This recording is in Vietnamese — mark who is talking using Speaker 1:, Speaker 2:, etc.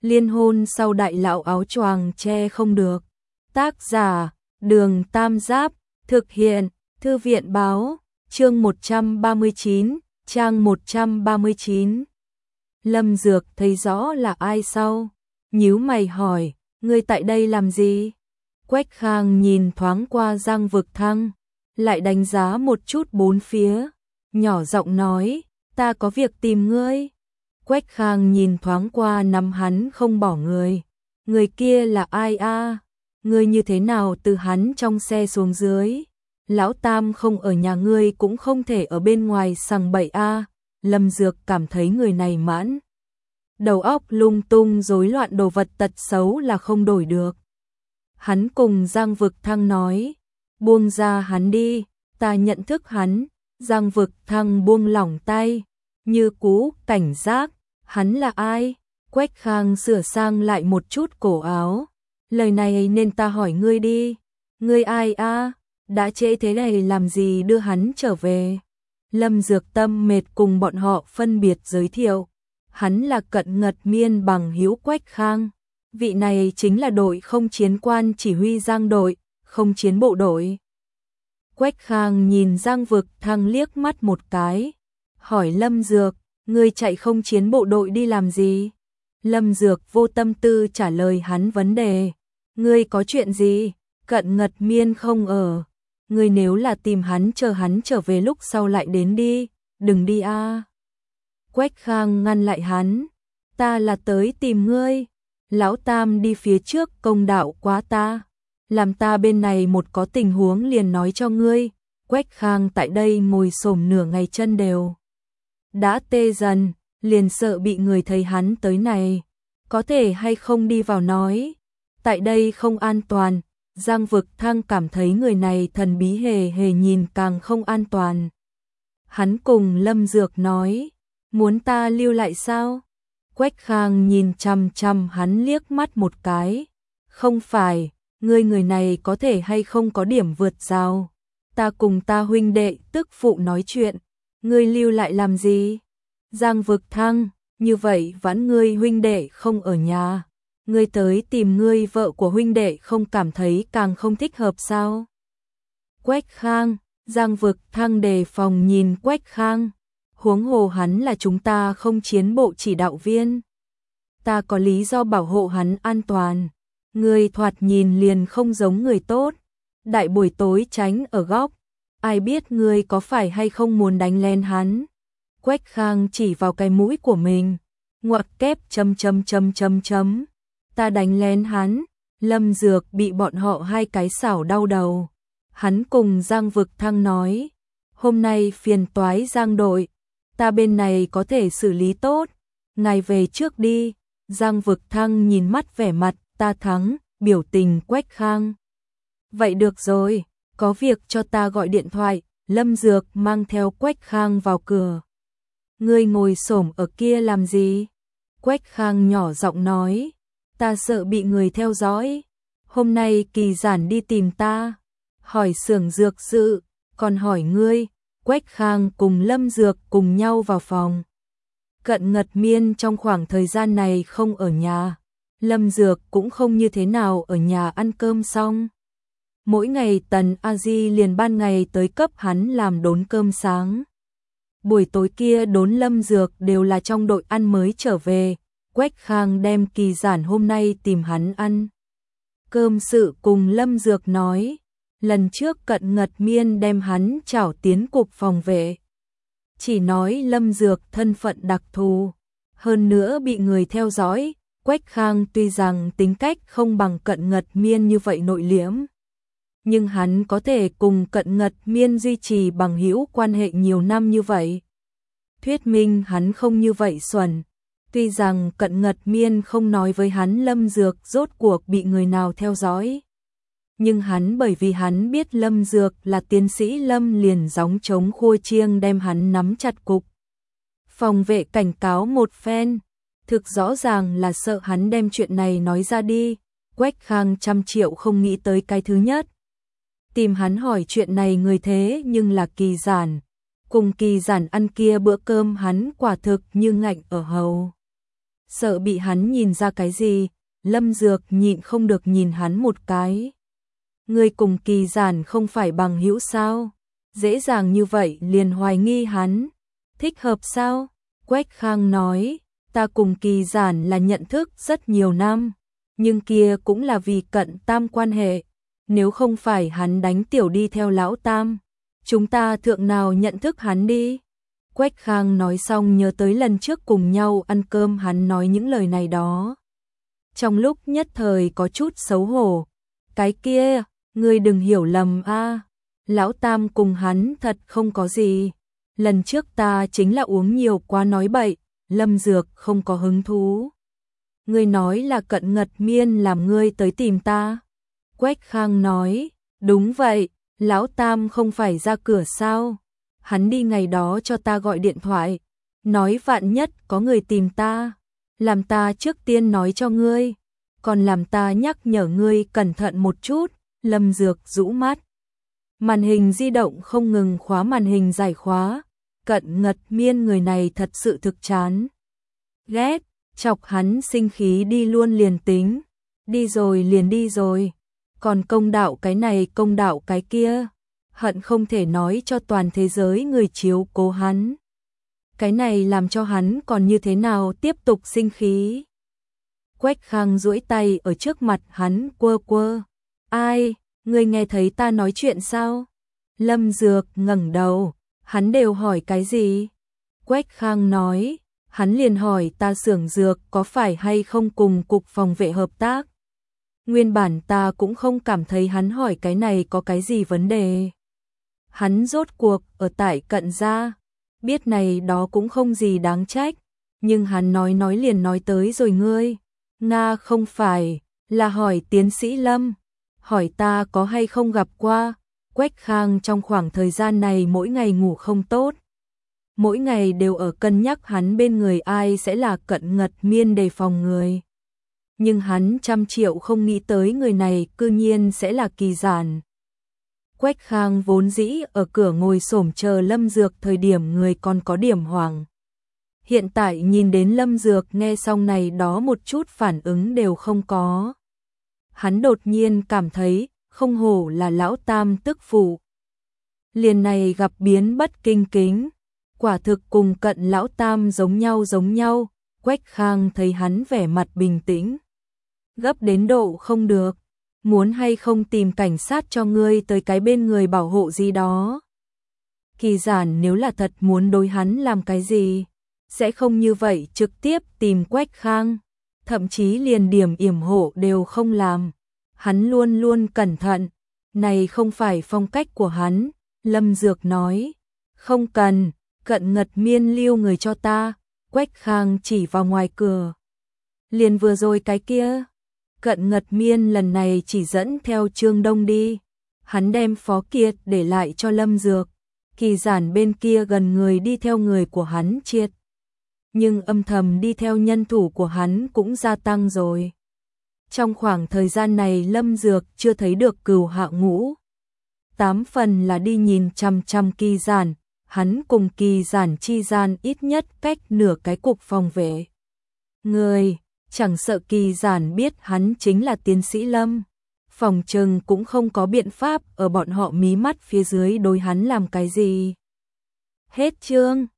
Speaker 1: Liên hôn sau đại lão áo choàng che không được. Tác giả, Đường Tam Giáp, thực hiện, Thư viện báo, chương 139, trang 139. Lâm Dược thấy rõ là ai sau, nhíu mày hỏi, ngươi tại đây làm gì? Quách Khang nhìn thoáng qua Giang Vực Thăng, lại đánh giá một chút bốn phía, nhỏ giọng nói, ta có việc tìm ngươi. Quách Khang nhìn thoáng qua nắm hắn không bỏ người kia là ai a? Ngươi như thế nào từ hắn trong xe xuống dưới? Lão Tam không ở nhà ngươi cũng không thể ở bên ngoài sằng bậy a. Lâm Dược cảm thấy người này mãn đầu óc lung tung rối loạn, đồ vật tật xấu là không đổi được. Hắn cùng Giang Vực Thăng nói, buông ra hắn đi, ta nhận thức hắn. Giang Vực Thăng buông lỏng tay, như cũ cảnh giác, hắn là ai? Quách Khang sửa sang lại một chút cổ áo, lời này nên ta hỏi ngươi đi, ngươi ai a? Đã trễ thế này làm gì đưa hắn trở về? Lâm Dược Tâm mệt cùng bọn họ phân biệt giới thiệu, hắn là Cận Ngật Miên bằng hữu Quách Khang, vị này chính là đội không chiến quan chỉ huy Giang đội, không chiến bộ đội. Quách Khang nhìn Giang Vực Thăng liếc mắt một cái, hỏi Lâm Dược, ngươi chạy không chiến bộ đội đi làm gì? Lâm Dược vô tâm tư trả lời hắn vấn đề, ngươi có chuyện gì? Cận Ngật Miên không ở, ngươi nếu là tìm hắn trở về lúc sau lại đến đi, đừng đi a. Quách Khang ngăn lại hắn, ta là tới tìm ngươi, lão Tam đi phía trước công đạo quá ta, làm ta bên này một có tình huống liền nói cho ngươi. Quách Khang tại đây ngồi xổm nửa ngày chân đều đã tê dần, liền sợ bị người thấy hắn tới này, có thể hay không đi vào nói, tại đây không an toàn. Giang Vực Thăng cảm thấy người này thần bí hề hề, nhìn càng không an toàn. Hắn cùng Lâm Dược nói, muốn ta lưu lại sao? Quách Khang nhìn chằm chằm hắn liếc mắt một cái, không phải, người này có thể hay không có điểm vượt rào, ta cùng ta huynh đệ tức phụ nói chuyện, ngươi lưu lại làm gì? Giang Vực Thăng, như vậy vẫn ngươi huynh đệ không ở nhà, ngươi tới tìm ngươi vợ của huynh đệ không cảm thấy càng không thích hợp sao? Quách Khang, Giang Vực Thăng đề phòng nhìn Quách Khang, huống hồ hắn là chúng ta không chiến bộ chỉ đạo viên, ta có lý do bảo hộ hắn an toàn, ngươi thoạt nhìn liền không giống người tốt, đại buổi tối tránh ở góc, ai biết ngươi có phải hay không muốn đánh lên hắn? Quách Khang chỉ vào cái mũi của mình, ngoặc kép chấm. Ta đánh lén hắn. Lâm Dược bị bọn họ hai cái xảo đau đầu. Hắn cùng Giang Vực Thăng nói, hôm nay phiền toái Giang đội, ta bên này có thể xử lý tốt, ngài về trước đi. Giang Vực Thăng nhìn mắt vẻ mặt ta thắng, biểu tình Quách Khang. Vậy được rồi, có việc cho ta gọi điện thoại. Lâm Dược mang theo Quách Khang vào cửa. Ngươi ngồi xổm ở kia làm gì? Quách Khang nhỏ giọng nói, ta sợ bị người theo dõi. Hôm nay Kỳ Giản đi tìm ta, hỏi xưởng dược sự, còn hỏi ngươi. Quách Khang cùng Lâm Dược cùng nhau vào phòng. Cận Ngật Miên trong khoảng thời gian này không ở nhà, Lâm Dược cũng không như thế nào ở nhà ăn cơm xong. Mỗi ngày Tần A Di liền ban ngày tới cấp hắn làm đốn cơm sáng. Buổi tối kia đốn Lâm Dược đều là trong đội ăn mới trở về. Quách Khang đem Kỳ Giản hôm nay tìm hắn ăn cơm sự cùng Lâm Dược nói. Lần trước Cận Ngật Miên đem hắn trảo tiến cục phòng vệ, chỉ nói Lâm Dược thân phận đặc thù, hơn nữa bị người theo dõi. Quách Khang tuy rằng tính cách không bằng Cận Ngật Miên như vậy nội liễm, nhưng hắn có thể cùng Cận Ngật Miên duy trì bằng hữu quan hệ nhiều năm như vậy, thuyết minh hắn không như vậy xuẩn. Tuy rằng Cận Ngật Miên không nói với hắn Lâm Dược rốt cuộc bị người nào theo dõi, nhưng hắn bởi vì hắn biết Lâm Dược là tiến sĩ Lâm liền gióng trống khua chiêng đem hắn nắm chặt cục phòng vệ cảnh cáo một phen, thực rõ ràng là sợ hắn đem chuyện này nói ra đi. Quách Khang trăm triệu không nghĩ tới cái thứ nhất. Tìm hắn hỏi chuyện này người thế nhưng là Kỳ Giản. Cùng Kỳ Giản ăn kia bữa cơm hắn quả thực như ngạnh ở hầu. sợ bị hắn nhìn ra cái gì, Lâm Dược nhịn không được nhìn hắn một cái. Ngươi cùng Kỳ Giản không phải bằng hữu sao? Dễ dàng như vậy liền hoài nghi hắn. Thích hợp sao? Quách Khang nói, ta cùng Kỳ Giản là nhận thức rất nhiều năm, nhưng kia cũng là vì cận tam quan hệ. Nếu không phải hắn đánh tiểu đi theo lão tam, chúng ta thượng nào nhận thức hắn đi. Quách Khang nói xong nhớ tới lần trước cùng nhau ăn cơm hắn nói những lời này đó. Trong lúc nhất thời có chút xấu hổ. Cái kia, ngươi đừng hiểu lầm a, lão tam cùng hắn thật không có gì. Lần trước ta chính là uống nhiều quá nói bậy, Lâm Dược không có hứng thú. Ngươi nói là Cận Ngật Miên làm ngươi tới tìm ta. Quách Khang nói, đúng vậy, lão tam không phải ra cửa sao? Hắn đi ngày đó cho ta gọi điện thoại, nói vạn nhất có người tìm ta, làm ta trước tiên nói cho ngươi, còn làm ta nhắc nhở ngươi cẩn thận một chút. Lâm Dược rũ mắt. Màn hình di động không ngừng khóa màn hình giải khóa. Cận Ngật Miên người này thật sự thực chán ghét, chọc hắn sinh khí đi luôn liền tính, đi rồi liền đi rồi, còn công đạo cái này công đạo cái kia, hận không thể nói cho toàn thế giới người chiếu cố hắn. Cái này làm cho hắn còn như thế nào tiếp tục sinh khí. Quách Khang duỗi tay ở trước mặt hắn quơ quơ. Ai, ngươi nghe thấy ta nói chuyện sao? Lâm Dược ngẩng đầu, hắn đều hỏi cái gì? Quách Khang nói, hắn liền hỏi ta xưởng dược có phải hay không cùng cục phòng vệ hợp tác. Nguyên bản ta cũng không cảm thấy hắn hỏi cái này có cái gì vấn đề. Hắn rốt cuộc ở tại Cận gia, biết này đó cũng không gì đáng trách, nhưng hắn nói liền nói tới rồi ngươi. Nga không phải, là hỏi tiến sĩ Lâm, hỏi ta có hay không gặp qua. Quách Khang trong khoảng thời gian này mỗi ngày ngủ không tốt. Mỗi ngày đều ở cân nhắc hắn bên người ai sẽ là Cận Ngật Miên đề phòng người. Nhưng hắn trăm triệu không nghĩ tới người này cư nhiên sẽ là Kỳ Giản. Quách Khang vốn dĩ ở cửa ngồi xổm chờ Lâm Dược thời điểm người còn có điểm hoảng. Hiện tại nhìn đến Lâm Dược nghe xong này đó một chút phản ứng đều không có. Hắn đột nhiên cảm thấy không hổ là lão tam tức phụ. Liền này gặp biến bất kinh kính, quả thực cùng Cận lão tam giống nhau. Quách Khang thấy hắn vẻ mặt bình tĩnh, gấp đến độ không được, muốn hay không tìm cảnh sát cho ngươi tới cái bên người bảo hộ gì đó. Kỳ Giản nếu là thật muốn đối hắn làm cái gì, sẽ không như vậy trực tiếp tìm Quách Khang, thậm chí liền điểm yểm hộ đều không làm. Hắn luôn luôn cẩn thận, này không phải phong cách của hắn. Lâm Dược nói, không cần, Cận Ngật Miên lưu người cho ta. Quách Khang chỉ vào ngoài cửa. Liền vừa rồi cái kia, Cận Ngật Miên lần này chỉ dẫn theo Trương Đông đi. Hắn đem Phó Kiệt để lại cho Lâm Dược. Kỳ Giản bên kia gần người đi theo người của hắn triệt. Nhưng âm thầm đi theo nhân thủ của hắn cũng gia tăng rồi. Trong khoảng thời gian này Lâm Dược chưa thấy được Cửu Hạo Ngũ. 8 phần là đi nhìn chằm chằm Kỳ Giản, hắn cùng Kỳ Giản chi gian ít nhất cách nửa cái cục phòng vệ. Người, chẳng sợ Kỳ Giản biết hắn chính là tiến sĩ Lâm. Phòng trừng cũng không có biện pháp ở bọn họ mí mắt phía dưới đối hắn làm cái gì. Hết chương.